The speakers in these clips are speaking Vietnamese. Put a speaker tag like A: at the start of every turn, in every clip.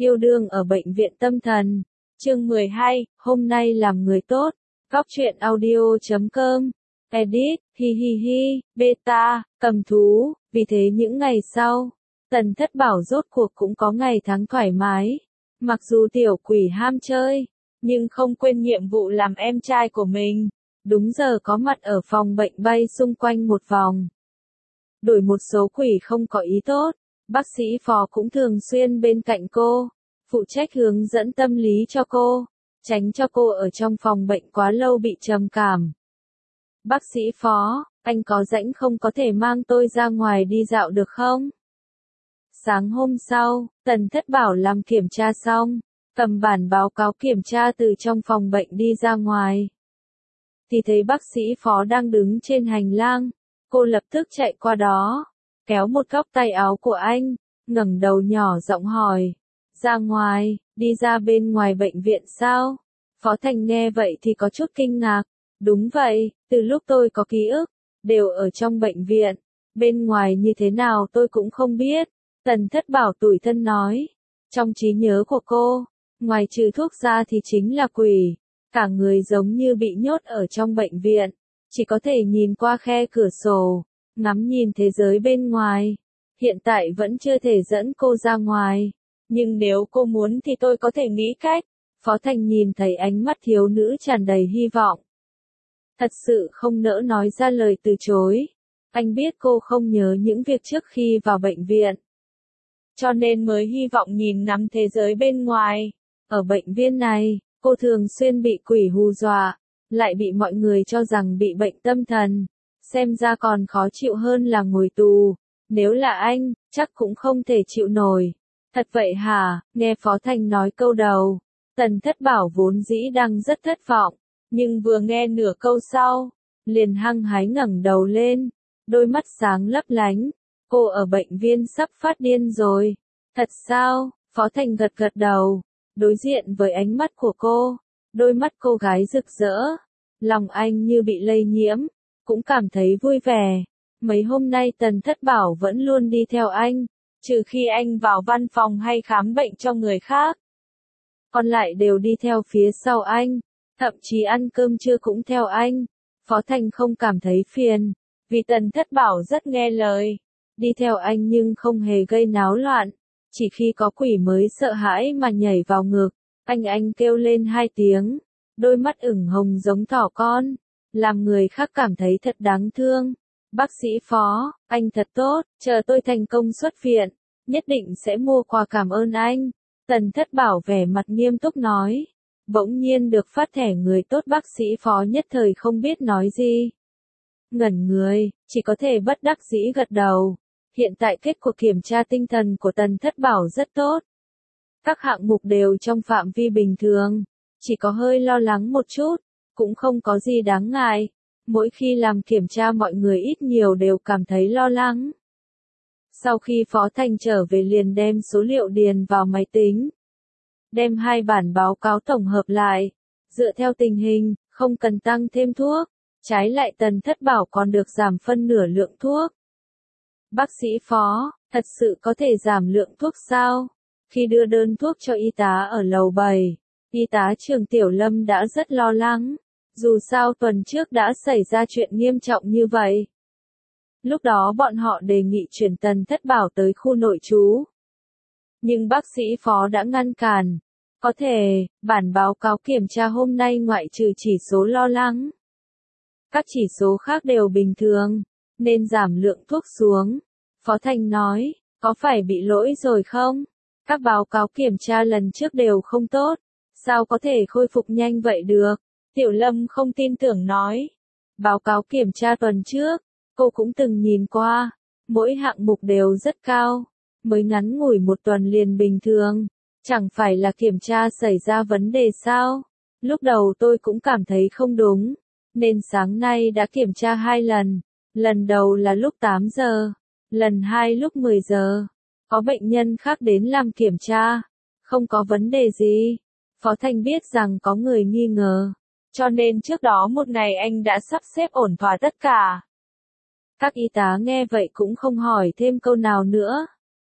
A: Yêu đương ở bệnh viện tâm thần. Chương 12, hôm nay làm người tốt. Góc truyện audio.com. Edit, hi hi hi, beta, cầm thú. Vì thế những ngày sau, Tần Thất Bảo rốt cuộc cũng có ngày tháng thoải mái. Mặc dù tiểu quỷ ham chơi, nhưng không quên nhiệm vụ làm em trai của mình. Đúng giờ có mặt ở phòng bệnh bay xung quanh một vòng. Đuổi một số quỷ không có ý tốt. Bác sĩ Phó cũng thường xuyên bên cạnh cô, phụ trách hướng dẫn tâm lý cho cô, tránh cho cô ở trong phòng bệnh quá lâu bị trầm cảm. Bác sĩ Phó, anh có rảnh không, có thể mang tôi ra ngoài đi dạo được không? Sáng hôm sau, Tần Thất Bảo làm kiểm tra xong, cầm bản báo cáo kiểm tra từ trong phòng bệnh đi ra ngoài. Thì thấy bác sĩ Phó đang đứng trên hành lang, cô lập tức chạy qua đó, kéo một góc tay áo của anh, ngẩng đầu nhỏ giọng hỏi, ra ngoài, đi ra bên ngoài bệnh viện sao? Phó Thành nghe vậy thì có chút kinh ngạc, đúng vậy, từ lúc tôi có ký ức, đều ở trong bệnh viện, bên ngoài như thế nào tôi cũng không biết. Tần Thất Bảo tủi thân nói, trong trí nhớ của cô, ngoài trừ thuốc ra thì chính là quỷ, cả người giống như bị nhốt ở trong bệnh viện, chỉ có thể nhìn qua khe cửa sổ, ngắm nhìn thế giới bên ngoài. Hiện tại vẫn chưa thể dẫn cô ra ngoài, nhưng nếu cô muốn thì tôi có thể nghĩ cách. Phó Thành nhìn thấy ánh mắt thiếu nữ tràn đầy hy vọng. Thật sự không nỡ nói ra lời từ chối. Anh biết cô không nhớ những việc trước khi vào bệnh viện, cho nên mới hy vọng nhìn ngắm thế giới bên ngoài. Ở bệnh viện này, cô thường xuyên bị quỷ hù dọa, lại bị mọi người cho rằng bị bệnh tâm thần. Xem ra còn khó chịu hơn là ngồi tù. Nếu là anh, chắc cũng không thể chịu nổi. Thật vậy hả? Nghe Phó Thành nói câu đầu, Tần Thất Bảo vốn dĩ đang rất thất vọng, nhưng vừa nghe nửa câu sau, liền hăng hái ngẩng đầu lên, đôi mắt sáng lấp lánh. Cô ở bệnh viện sắp phát điên rồi. Thật sao? Phó Thành gật gật đầu, đối diện với ánh mắt của cô, đôi mắt cô gái rực rỡ, lòng anh như bị lây nhiễm, cũng cảm thấy vui vẻ. Mấy hôm nay Tần Thất Bảo vẫn luôn đi theo anh, trừ khi anh vào văn phòng hay khám bệnh cho người khác, còn lại đều đi theo phía sau anh, thậm chí ăn cơm trưa cũng theo anh. Phó Thành không cảm thấy phiền, vì Tần Thất Bảo rất nghe lời, đi theo anh nhưng không hề gây náo loạn, chỉ khi có quỷ mới sợ hãi mà nhảy vào ngực, anh kêu lên 2 tiếng, đôi mắt ửng hồng giống thỏ con, làm người khác cảm thấy thật đáng thương. Bác sĩ Phó, anh thật tốt, chờ tôi thành công xuất viện, nhất định sẽ mua quà cảm ơn anh. Tần Thất Bảo vẻ mặt nghiêm túc nói. Bỗng nhiên được phát thẻ người tốt, bác sĩ Phó nhất thời không biết nói gì. Ngẩn người, chỉ có thể bất đắc dĩ gật đầu. Hiện tại kết quả kiểm tra tinh thần của Tần Thất Bảo rất tốt. Các hạng mục đều trong phạm vi bình thường, chỉ có hơi lo lắng một chút, cũng không có gì đáng ngại. Mỗi khi làm kiểm tra mọi người ít nhiều đều cảm thấy lo lắng. Sau khi Phó Thành trở về liền đem số liệu điền vào máy tính, đem 2 bản báo cáo tổng hợp lại, dựa theo tình hình, không cần tăng thêm thuốc, trái lại Tần Thất Bảo còn được giảm phân nửa lượng thuốc. Bác sĩ Phó, thật sự có thể giảm lượng thuốc sao? Khi đưa đơn thuốc cho y tá ở lầu 7, y tá Trường Tiểu Lâm đã rất lo lắng, dù sao tuần trước đã xảy ra chuyện nghiêm trọng như vậy. Lúc đó bọn họ đề nghị chuyển Tần Thất Bảo tới khu nội trú, nhưng bác sĩ Phó đã ngăn cản. Có thể, bản báo cáo kiểm tra hôm nay ngoại trừ chỉ số lo lắng, các chỉ số khác đều bình thường, nên giảm lượng thuốc xuống. Phó Thành nói, có phải bị lỗi rồi không? Các báo cáo kiểm tra lần trước đều không tốt, sao có thể khôi phục nhanh vậy được? Tiểu Lâm không tin tưởng nói, báo cáo kiểm tra tuần trước, cô cũng từng nhìn qua, mỗi hạng mục đều rất cao, mới ngắn ngủi một tuần liền bình thường, chẳng phải là kiểm tra xảy ra vấn đề sao? Lúc đầu tôi cũng cảm thấy không đúng, nên sáng nay đã kiểm tra 2 lần, lần đầu là lúc 8 giờ, lần 2 lúc 10 giờ, có bệnh nhân khác đến làm kiểm tra, không có vấn đề gì. Phó Thành biết rằng có người nghi ngờ, cho nên trước đó một ngày anh đã sắp xếp ổn thỏa tất cả. Các y tá nghe vậy cũng không hỏi thêm câu nào nữa.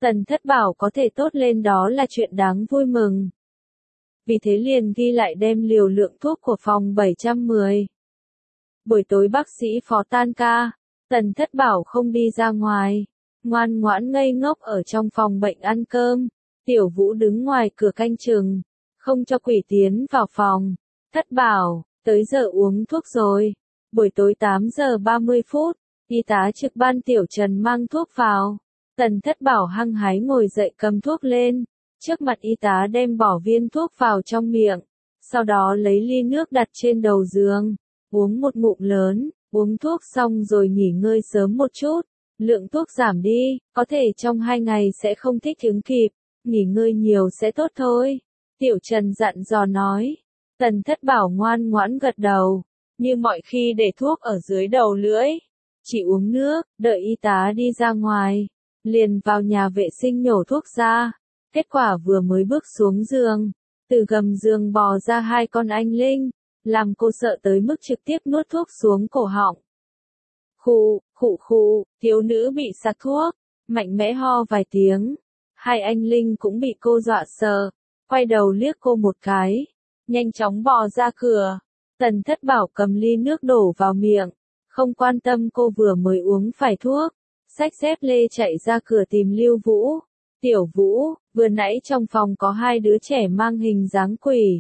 A: Tần Thất Bảo có thể tốt lên đó là chuyện đáng vui mừng. Vì thế liền ghi lại đem liều lượng thuốc của phòng 710. Buổi tối bác sĩ phó tan ca, Tần Thất Bảo không đi ra ngoài, ngoan ngoãn ngây ngốc ở trong phòng bệnh ăn cơm. Tiểu Vũ đứng ngoài cửa canh chừng, không cho quỷ tiến vào phòng. Thất Bảo, tới giờ uống thuốc rồi. Buổi tối 8 giờ 30 phút, y tá trực ban Tiểu Trần mang thuốc vào. Tần Thất Bảo hăng hái ngồi dậy cầm thuốc lên. Trước mặt y tá đem bỏ viên thuốc vào trong miệng. Sau đó lấy ly nước đặt trên đầu giường. Uống một ngụm lớn, uống thuốc xong rồi nghỉ ngơi sớm một chút. Lượng thuốc giảm đi, có thể trong 2 ngày sẽ không thích ứng kịp. Nghỉ ngơi nhiều sẽ tốt thôi. Tiểu Trần dặn dò nói. Tần Thất Bảo ngoan ngoãn gật đầu. Như mọi khi để thuốc ở dưới đầu lưỡi. Chỉ uống nước, đợi y tá đi ra ngoài. Liền vào nhà vệ sinh nhổ thuốc ra. Kết quả vừa mới bước xuống giường. Từ gầm giường bò ra 2 con anh linh. Làm cô sợ tới mức trực tiếp nuốt thuốc xuống cổ họng. Khụ, thiếu nữ bị sặc thuốc. Mạnh mẽ ho vài tiếng. 2 anh linh cũng bị cô dọa sợ. Quay đầu liếc cô một cái. Nhanh chóng bò ra cửa. Tần Thất Bảo cầm ly nước đổ vào miệng. Không quan tâm cô vừa mới uống phải thuốc. Xách dép lê chạy ra cửa tìm Lưu Vũ. Tiểu Vũ, vừa nãy trong phòng có 2 đứa trẻ mang hình dáng quỷ.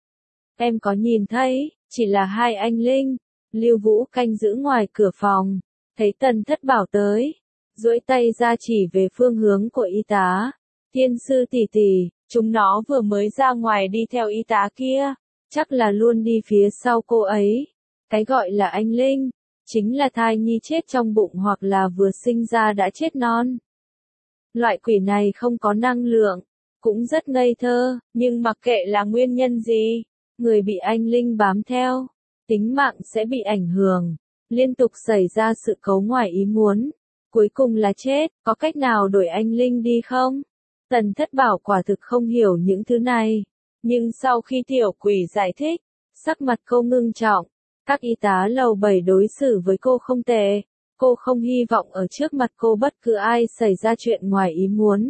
A: Em có nhìn thấy, chỉ là 2 anh linh. Lưu Vũ canh giữ ngoài cửa phòng. Thấy Tần Thất Bảo tới. Duỗi tay ra chỉ về phương hướng của y tá. Thiên sư tỷ tỷ, chúng nó vừa mới ra ngoài đi theo y tá kia. Chắc là luôn đi phía sau cô ấy. Cái gọi là anh linh, chính là thai nhi chết trong bụng hoặc là vừa sinh ra đã chết non. Loại quỷ này không có năng lượng, cũng rất ngây thơ, nhưng mặc kệ là nguyên nhân gì, người bị anh linh bám theo, tính mạng sẽ bị ảnh hưởng, liên tục xảy ra sự cố ngoài ý muốn. Cuối cùng là chết, có cách nào đổi anh linh đi không? Tần Thất Bảo quả thực không hiểu những thứ này. Nhưng sau khi tiểu quỷ giải thích, sắc mặt cô ngưng trọng. Các y tá lầu 7 đối xử với cô không tệ. Cô không hy vọng ở trước mặt cô bất cứ ai xảy ra chuyện ngoài ý muốn.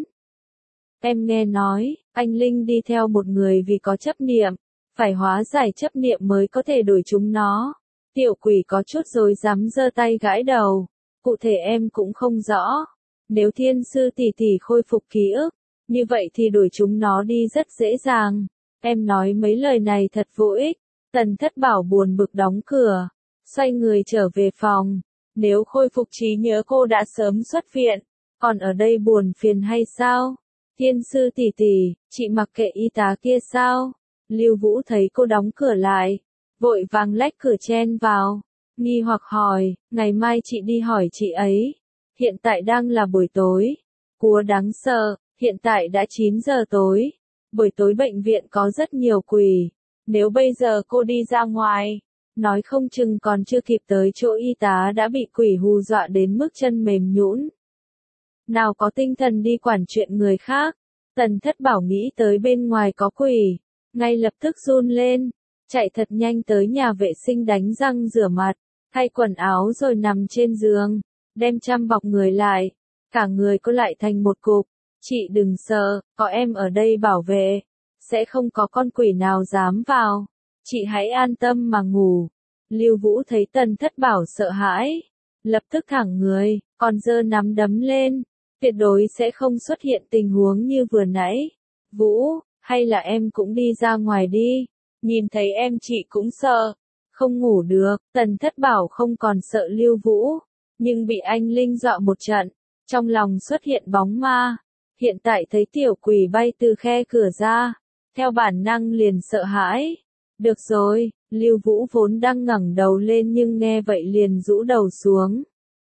A: Em nghe nói, anh linh đi theo một người vì có chấp niệm. Phải hóa giải chấp niệm mới có thể đổi chúng nó. Tiểu quỷ có chút rồi dám giơ tay gãi đầu. Cụ thể em cũng không rõ. Nếu thiên sư tỷ tỷ khôi phục ký ức, như vậy thì đuổi chúng nó đi rất dễ dàng. Em nói mấy lời này thật vô ích. Tần Thất Bảo buồn bực đóng cửa. Xoay người trở về phòng. Nếu khôi phục trí nhớ cô đã sớm xuất viện. Còn ở đây buồn phiền hay sao? Thiên sư tỷ tỷ, chị mặc kệ y tá kia sao? Lưu Vũ thấy cô đóng cửa lại. Vội vàng lách cửa chen vào. Nghi hoặc hỏi, ngày mai chị đi hỏi chị ấy. Hiện tại đang là buổi tối. Cúa đáng sợ, hiện tại đã 9 giờ tối. Buổi tối bệnh viện có rất nhiều quỷ. Nếu bây giờ cô đi ra ngoài, nói không chừng còn chưa kịp tới chỗ y tá đã bị quỷ hù dọa đến mức chân mềm nhũn. Nào có tinh thần đi quản chuyện người khác. Tần Thất Bảo nghĩ tới bên ngoài có quỷ. Ngay lập tức run lên. Chạy thật nhanh tới nhà vệ sinh đánh răng rửa mặt. Thay quần áo rồi nằm trên giường. Đem chăn bọc người lại. Cả người cô lại thành một cục. Chị đừng sợ, có em ở đây bảo vệ. Sẽ không có con quỷ nào dám vào. Chị hãy an tâm mà ngủ. Lưu Vũ thấy Tần Thất Bảo sợ hãi. Lập tức thẳng người, còn giơ nắm đấm lên. Tuyệt đối sẽ không xuất hiện tình huống như vừa nãy. Vũ, hay là em cũng đi ra ngoài đi. Nhìn thấy em chị cũng sợ. Không ngủ được, Tần Thất Bảo không còn sợ Lưu Vũ. Nhưng bị anh Linh dọa một trận. Trong lòng xuất hiện bóng ma. Hiện tại thấy tiểu quỷ bay từ khe cửa ra. Theo bản năng liền sợ hãi. Được rồi, Lưu Vũ vốn đang ngẩng đầu lên nhưng nghe vậy liền rũ đầu xuống.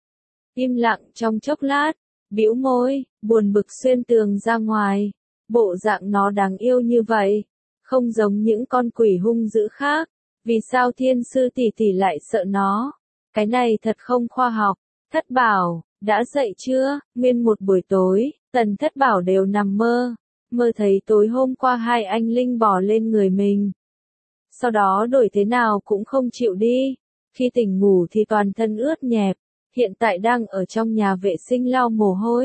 A: Im lặng trong chốc lát, bĩu môi, buồn bực xuyên tường ra ngoài. Bộ dạng nó đáng yêu như vậy, không giống những con quỷ hung dữ khác. Vì sao thiên sư tỷ tỷ lại sợ nó? Cái này thật không khoa học. Thất Bảo, đã dậy chưa? Nguyên một buổi tối, Tần Thất Bảo đều nằm mơ. Mơ thấy tối hôm qua 2 anh linh bò lên người mình. Sau đó đổi thế nào cũng không chịu đi. Khi tỉnh ngủ thì toàn thân ướt nhẹp. Hiện tại đang ở trong nhà vệ sinh lau mồ hôi.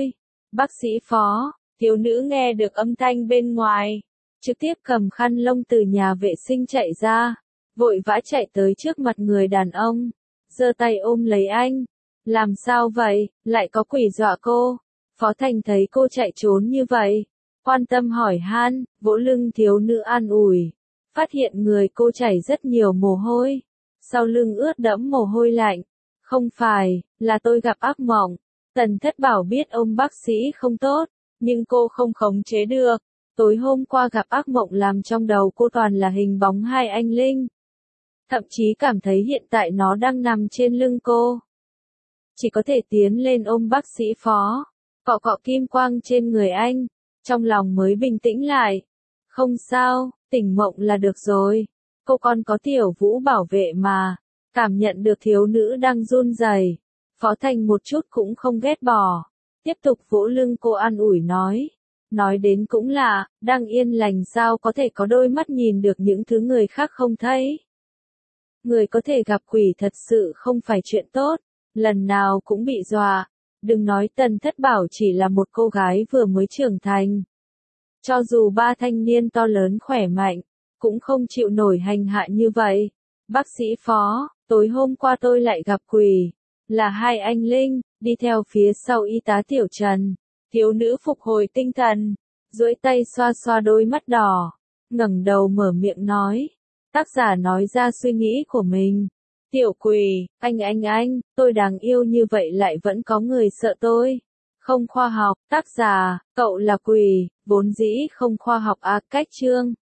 A: Bác sĩ Phó, thiếu nữ nghe được âm thanh bên ngoài, trực tiếp cầm khăn lông từ nhà vệ sinh chạy ra, vội vã chạy tới trước mặt người đàn ông, giơ tay ôm lấy anh. Làm sao vậy, lại có quỷ dọa cô? Phó Thành thấy cô chạy trốn như vậy, quan tâm hỏi han, vỗ lưng thiếu nữ an ủi, phát hiện người cô chảy rất nhiều mồ hôi, sau lưng ướt đẫm mồ hôi lạnh. Không phải, là tôi gặp ác mộng. Tần Thất Bảo biết ông bác sĩ không tốt, nhưng cô không khống chế được. Tối hôm qua gặp ác mộng làm trong đầu cô toàn là hình bóng hai anh Linh. Thậm chí cảm thấy hiện tại nó đang nằm trên lưng cô. Chỉ có thể tiến lên ôm bác sĩ Phó, cọ cọ kim quang trên người anh, trong lòng mới bình tĩnh lại. Không sao, tỉnh mộng là được rồi. Cô còn có Tiểu Vũ bảo vệ mà. Cảm nhận được thiếu nữ đang run rẩy, Phó Thành một chút cũng không ghét bỏ. Tiếp tục vỗ lưng cô an ủi nói đến cũng là, đang yên lành sao có thể có đôi mắt nhìn được những thứ người khác không thấy. Người có thể gặp quỷ thật sự không phải chuyện tốt, lần nào cũng bị dọa. Đừng nói Tần Thất Bảo chỉ là một cô gái vừa mới trưởng thành. Cho dù ba thanh niên to lớn khỏe mạnh, cũng không chịu nổi hành hạ như vậy. Bác sĩ Phó, tối hôm qua tôi lại gặp quỷ, là hai anh Linh, đi theo phía sau y tá Tiểu Trần. Thiếu nữ phục hồi tinh thần, duỗi tay xoa xoa đôi mắt đỏ, ngẩng đầu mở miệng nói. Tác giả nói ra suy nghĩ của mình. Tiểu quỷ, anh, tôi đáng yêu như vậy lại vẫn có người sợ tôi. Không khoa học, tác giả, cậu là quỷ, vốn dĩ không khoa học cách chương.